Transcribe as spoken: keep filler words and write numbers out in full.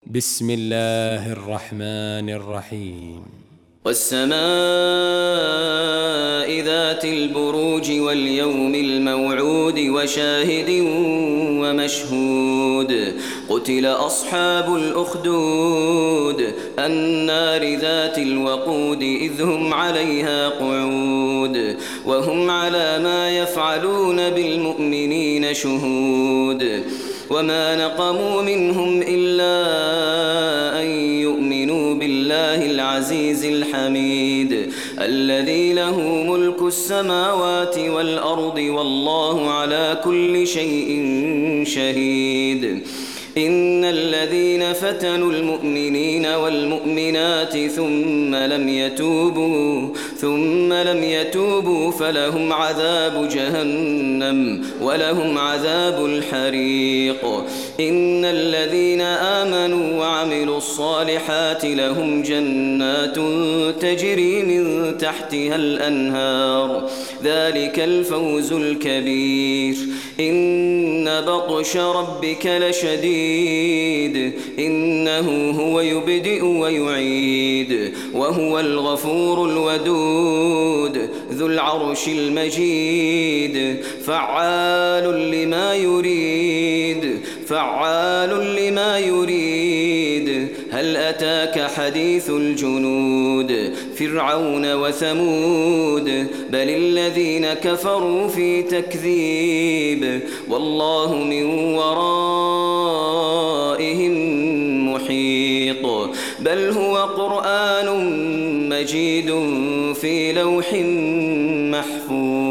بسم الله الرحمن الرحيم. والسماء ذات البروج واليوم الموعود وشاهد ومشهود قتل أصحاب الأخدود النار ذات الوقود إذ هم عليها قعود وهم على ما يفعلون بالمؤمنين شهود وما نقموا منهم إلا أن يؤمنوا بالله العزيز الحميد الذي له ملك السماوات والأرض والله على كل شيء شهيد. إن الذين فتنوا المؤمنين والمؤمنات ثم لم يتوبوا ثم لم يتوبوا فلهم عذاب جهنم ولهم عذاب الحريق. إن الذين آمنوا وعملوا الصالحات لهم جنات تجري من تحتها الأنهار ذلك الفوز الكبير. إن بطش ربك لشديد إنه هو يبدئ ويعيد وهو الغفور الودود ذو العرش المجيد فعال لما يريد فعال لما يريد. هل أتاك حديث الجنود فرعون وثمود بل الذين كفروا في تكذيب والله من ورائهم محيط. بل هو قرآن مجيد في لوح محفوظ.